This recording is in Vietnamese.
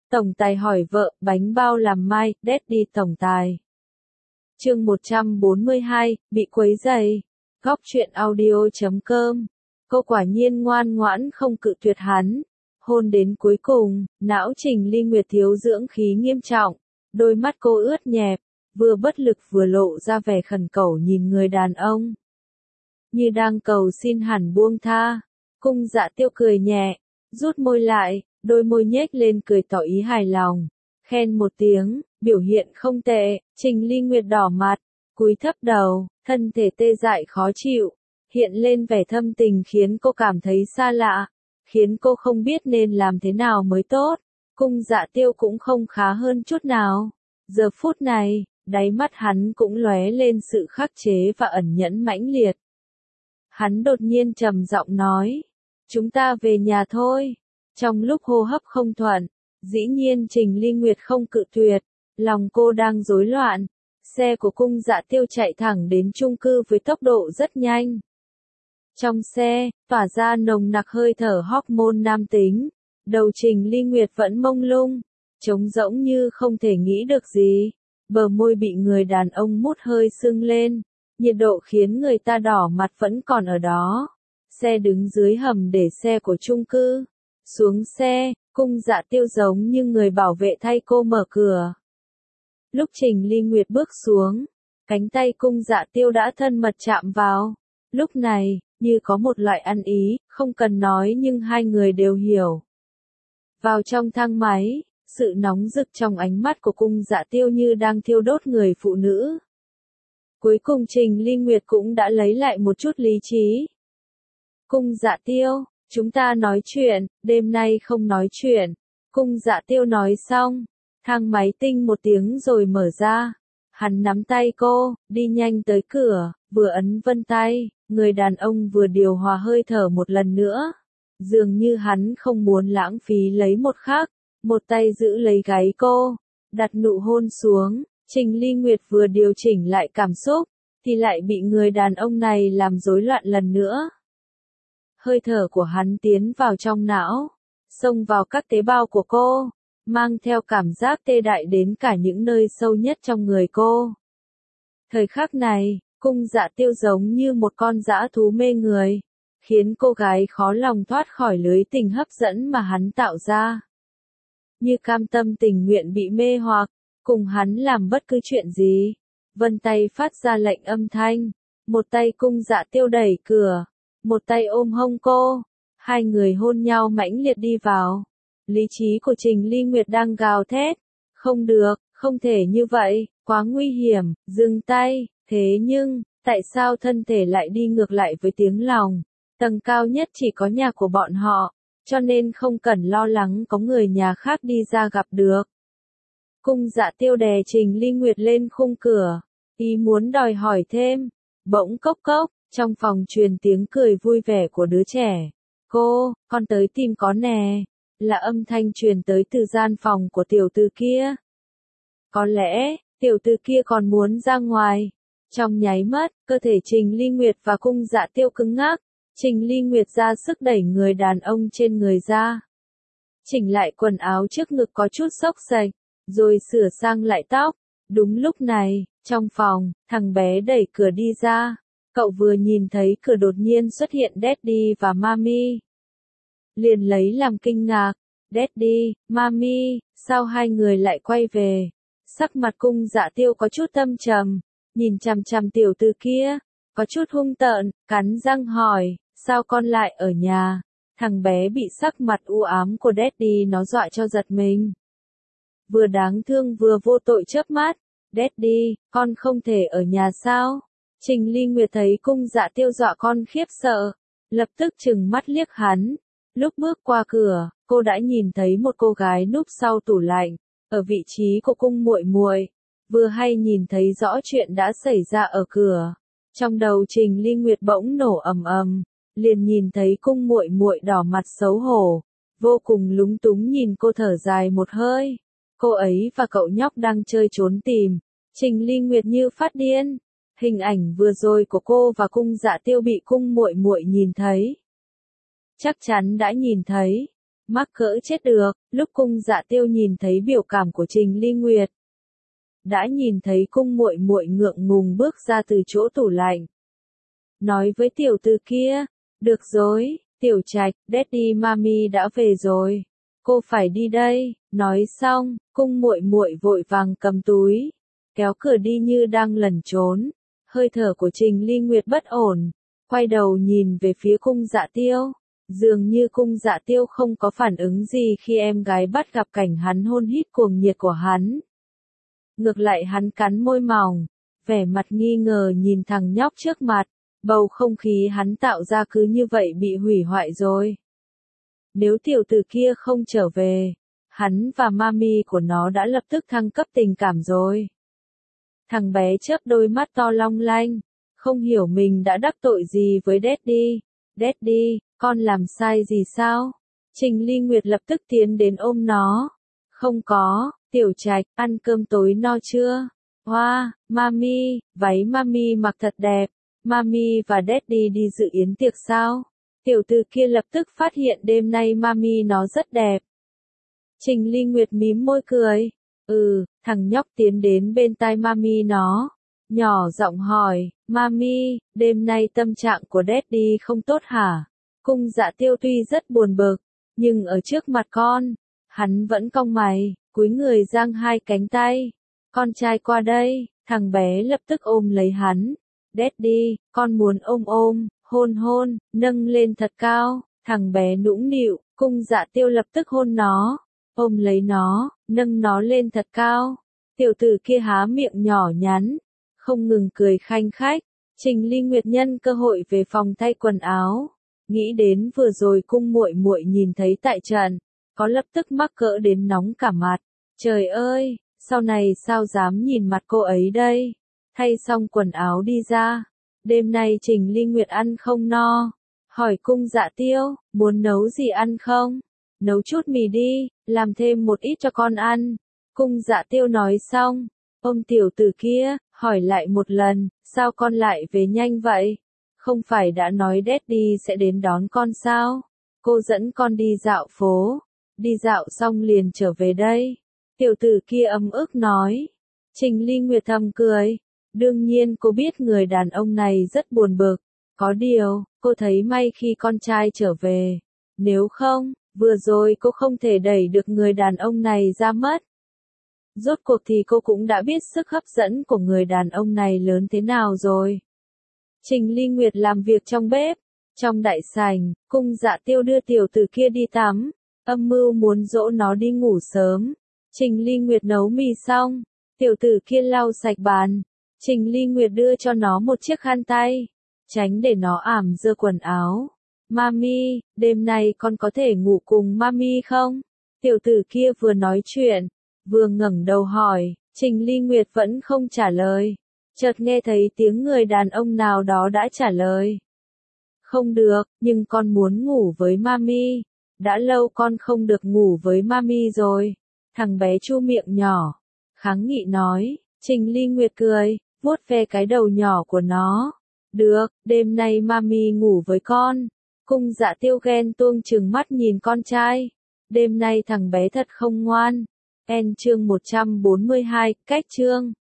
Tổng tài hỏi vợ, bánh bao làm mai, Daddy tổng tài. Chương 142, bị quấy rầy. Góc truyện audio.com. Cô quả nhiên ngoan ngoãn không cự tuyệt hắn. Hôn đến cuối cùng, não Trình Ly Nguyệt thiếu dưỡng khí nghiêm trọng, đôi mắt cô ướt nhẹp, vừa bất lực vừa lộ ra vẻ khẩn cầu nhìn người đàn ông. Như đang cầu xin hẳn buông tha. Cung Dạ Tiêu cười nhẹ, rút môi lại, đôi môi nhếch lên cười tỏ ý hài lòng, khen một tiếng, biểu hiện không tệ. Trình Ly Nguyệt đỏ mặt, cúi thấp đầu, thân thể tê dại khó chịu, hiện lên vẻ thâm tình khiến cô cảm thấy xa lạ, khiến cô không biết nên làm thế nào mới tốt. Cung Dạ Tiêu cũng không khá hơn chút nào. Giờ phút này, đáy mắt hắn cũng lóe lên sự khắc chế và ẩn nhẫn mãnh liệt. Hắn đột nhiên trầm giọng nói, chúng ta về nhà thôi. Trong lúc hô hấp không thuận, dĩ nhiên Trình Ly Nguyệt không cự tuyệt, lòng cô đang rối loạn. Xe của Cung Dạ Tiêu chạy thẳng đến chung cư với tốc độ rất nhanh. Trong xe, tỏa ra nồng nặc hơi thở hormone nam tính, đầu Trình Ly Nguyệt vẫn mông lung, trống rỗng như không thể nghĩ được gì, bờ môi bị người đàn ông mút hơi sưng lên, nhiệt độ khiến người ta đỏ mặt vẫn còn ở đó. Xe đứng dưới hầm để xe của chung cư. Xuống xe, Cung Dạ Tiêu giống như người bảo vệ thay cô mở cửa. Lúc Trình Ly Nguyệt bước xuống, cánh tay Cung Dạ Tiêu đã thân mật chạm vào. Lúc này, như có một loại ăn ý, không cần nói nhưng hai người đều hiểu. Vào trong thang máy, sự nóng rực trong ánh mắt của Cung Dạ Tiêu như đang thiêu đốt người phụ nữ. Cuối cùng Trình Ly Nguyệt cũng đã lấy lại một chút lý trí. Cung Dạ Tiêu, chúng ta nói chuyện, đêm nay không nói chuyện. Cung Dạ Tiêu nói xong, thang máy tinh một tiếng rồi mở ra. Hắn nắm tay cô, đi nhanh tới cửa, vừa ấn vân tay, người đàn ông vừa điều hòa hơi thở một lần nữa. Dường như hắn không muốn lãng phí lấy một khắc, một tay giữ lấy gáy cô, đặt nụ hôn xuống. Trình Ly Nguyệt vừa điều chỉnh lại cảm xúc, thì lại bị người đàn ông này làm rối loạn lần nữa. Hơi thở của hắn tiến vào trong não, xông vào các tế bào của cô, mang theo cảm giác tê dại đến cả những nơi sâu nhất trong người cô. Thời khắc này, Cung Dạ Tiêu giống như một con dã thú mê người, khiến cô gái khó lòng thoát khỏi lưới tình hấp dẫn mà hắn tạo ra. Như cam tâm tình nguyện bị mê hoặc, cùng hắn làm bất cứ chuyện gì. Vân tay phát ra lệnh âm thanh, một tay Cung Dạ Tiêu đẩy cửa, một tay ôm hông cô, hai người hôn nhau mãnh liệt đi vào. Lý trí của Trình Ly Nguyệt đang gào thét, không được, không thể như vậy, quá nguy hiểm, dừng tay. Thế nhưng, tại sao thân thể lại đi ngược lại với tiếng lòng? Tầng cao nhất chỉ có nhà của bọn họ, cho nên không cần lo lắng có người nhà khác đi ra gặp được. Cung Dạ Tiêu đè Trình Ly Nguyệt lên khung cửa, ý muốn đòi hỏi thêm. Bỗng cốc cốc, trong phòng truyền tiếng cười vui vẻ của đứa trẻ. Con tới tìm con nè. Là âm thanh truyền tới từ gian phòng của tiểu tử kia. Có lẽ, tiểu tử kia còn muốn ra ngoài. Trong nháy mắt, cơ thể Trình Ly Nguyệt và Cung Dạ Tiêu cứng ngắc. Trình Ly Nguyệt ra sức đẩy người đàn ông trên người ra. Chỉnh lại quần áo trước ngực có chút xốc xệch, rồi sửa sang lại tóc. Đúng lúc này, trong phòng, thằng bé đẩy cửa đi ra. Cậu vừa nhìn thấy cửa đột nhiên xuất hiện Daddy và Mami. Liền lấy làm kinh ngạc. Daddy, Mami, sao hai người lại quay về? Sắc mặt Cung Dạ Tiêu có chút âm trầm, nhìn chằm chằm tiểu tử kia, có chút hung tợn, cắn răng hỏi, sao con lại ở nhà? Thằng bé bị sắc mặt u ám của Daddy nó dọa cho giật mình. Vừa đáng thương vừa vô tội chớp mắt. Daddy, con không thể ở nhà sao? Trình Ly Nguyệt thấy Cung Dạ Tiêu dọa con khiếp sợ, lập tức trừng mắt liếc hắn. Lúc bước qua cửa, cô đã nhìn thấy một cô gái núp sau tủ lạnh, ở vị trí của Cung muội muội. Vừa hay nhìn thấy rõ chuyện đã xảy ra ở cửa. Trong đầu Trình Ly Nguyệt bỗng nổ ầm ầm, liền nhìn thấy Cung muội muội đỏ mặt xấu hổ, vô cùng lúng túng nhìn cô thở dài một hơi. Cô ấy và cậu nhóc đang chơi trốn tìm. Trình Ly Nguyệt như phát điên. Hình ảnh vừa rồi của cô và Cung Dạ Tiêu bị Cung muội muội nhìn thấy. Chắc chắn đã nhìn thấy. Mắc cỡ chết được, lúc Cung Dạ Tiêu nhìn thấy biểu cảm của Trình Ly Nguyệt. Đã nhìn thấy cung muội muội ngượng ngùng bước ra từ chỗ tủ lạnh. Nói với tiểu tử kia, được rồi, Tiểu Trạch, Daddy Mami đã về rồi. Cô phải đi đây, nói xong, cung muội muội vội vàng cầm túi, kéo cửa đi như đang lẩn trốn. Hơi thở của Trình Ly Nguyệt bất ổn, quay đầu nhìn về phía Cung Dạ Tiêu. Dường như Cung Dạ Tiêu không có phản ứng gì khi em gái bắt gặp cảnh hắn hôn hít cuồng nhiệt của hắn. Ngược lại hắn cắn môi mỏng, vẻ mặt nghi ngờ nhìn thằng nhóc trước mặt, bầu không khí hắn tạo ra cứ như vậy bị hủy hoại rồi. Nếu tiểu tử kia không trở về, hắn và mami của nó đã lập tức thăng cấp tình cảm rồi. Thằng bé chớp đôi mắt to long lanh, không hiểu mình đã đắc tội gì với Daddy. Daddy, con làm sai gì sao? Trình Ly Nguyệt lập tức tiến đến ôm nó. Không có, Tiểu Trạch, ăn cơm tối no chưa? Hoa, mami, váy mami mặc thật đẹp. Mami và Daddy đi dự yến tiệc sao? Tiểu tử kia lập tức phát hiện đêm nay mami nó rất đẹp. Trình Ly Nguyệt mím môi cười. Thằng nhóc tiến đến bên tai mami nó. Nhỏ giọng hỏi, mami, đêm nay tâm trạng của Daddy không tốt hả? Cung Dạ Tiêu tuy rất buồn bực, nhưng ở trước mặt con, hắn vẫn cong mày, cúi người giang hai cánh tay. Con trai qua đây, thằng bé lập tức ôm lấy hắn. Daddy, con muốn ôm ôm, hôn hôn, nâng lên thật cao. Thằng bé nũng nịu, Cung Dạ Tiêu lập tức hôn nó, ôm lấy nó, nâng nó lên thật cao. Tiểu tử kia há miệng nhỏ nhắn, không ngừng cười khanh khách. Trình Ly Nguyệt nhân cơ hội về phòng thay quần áo, nghĩ đến vừa rồi cung muội muội nhìn thấy tại trận, có lập tức mắc cỡ đến nóng cả mặt. Trời ơi, sau này sao dám nhìn mặt cô ấy đây? Thay xong quần áo đi ra. Đêm nay Trình Ly Nguyệt ăn không no, hỏi Cung Dạ Tiêu, muốn nấu gì ăn không? Nấu chút mì đi, làm thêm một ít cho con ăn. Cung Dạ Tiêu nói xong, ôm tiểu tử kia, hỏi lại một lần, sao con lại về nhanh vậy? Không phải đã nói Daddy sẽ đến đón con sao? Cô dẫn con đi dạo phố, đi dạo xong liền trở về đây. Tiểu tử kia ấm ức nói. Trình Ly Nguyệt thầm cười. Đương nhiên cô biết người đàn ông này rất buồn bực. Có điều, cô thấy may khi con trai trở về. Nếu không, vừa rồi cô không thể đẩy được người đàn ông này ra mất. Rốt cuộc thì cô cũng đã biết sức hấp dẫn của người đàn ông này lớn thế nào rồi. Trình Ly Nguyệt làm việc trong bếp. Trong đại sảnh, Cung Dạ Tiêu đưa tiểu tử kia đi tắm. Âm mưu muốn dỗ nó đi ngủ sớm. Trình Ly Nguyệt nấu mì xong. Tiểu tử kia lau sạch bàn. Trình Ly Nguyệt đưa cho nó một chiếc khăn tay. Tránh để nó ảm dơ quần áo. Mami, đêm nay con có thể ngủ cùng mami không? Tiểu tử kia vừa nói chuyện, vừa ngẩng đầu hỏi. Trình Ly Nguyệt vẫn không trả lời. Chợt nghe thấy tiếng người đàn ông nào đó đã trả lời. Không được, nhưng con muốn ngủ với mami. Đã lâu con không được ngủ với mami rồi. Thằng bé chu miệng nhỏ, kháng nghị nói. Trình Ly Nguyệt cười, vuốt ve cái đầu nhỏ của nó. Được, đêm nay mami ngủ với con. Cung Dạ Tiêu ghen tuông trừng mắt nhìn con trai. Đêm nay thằng bé thật không ngoan. Chương 142, cách chương.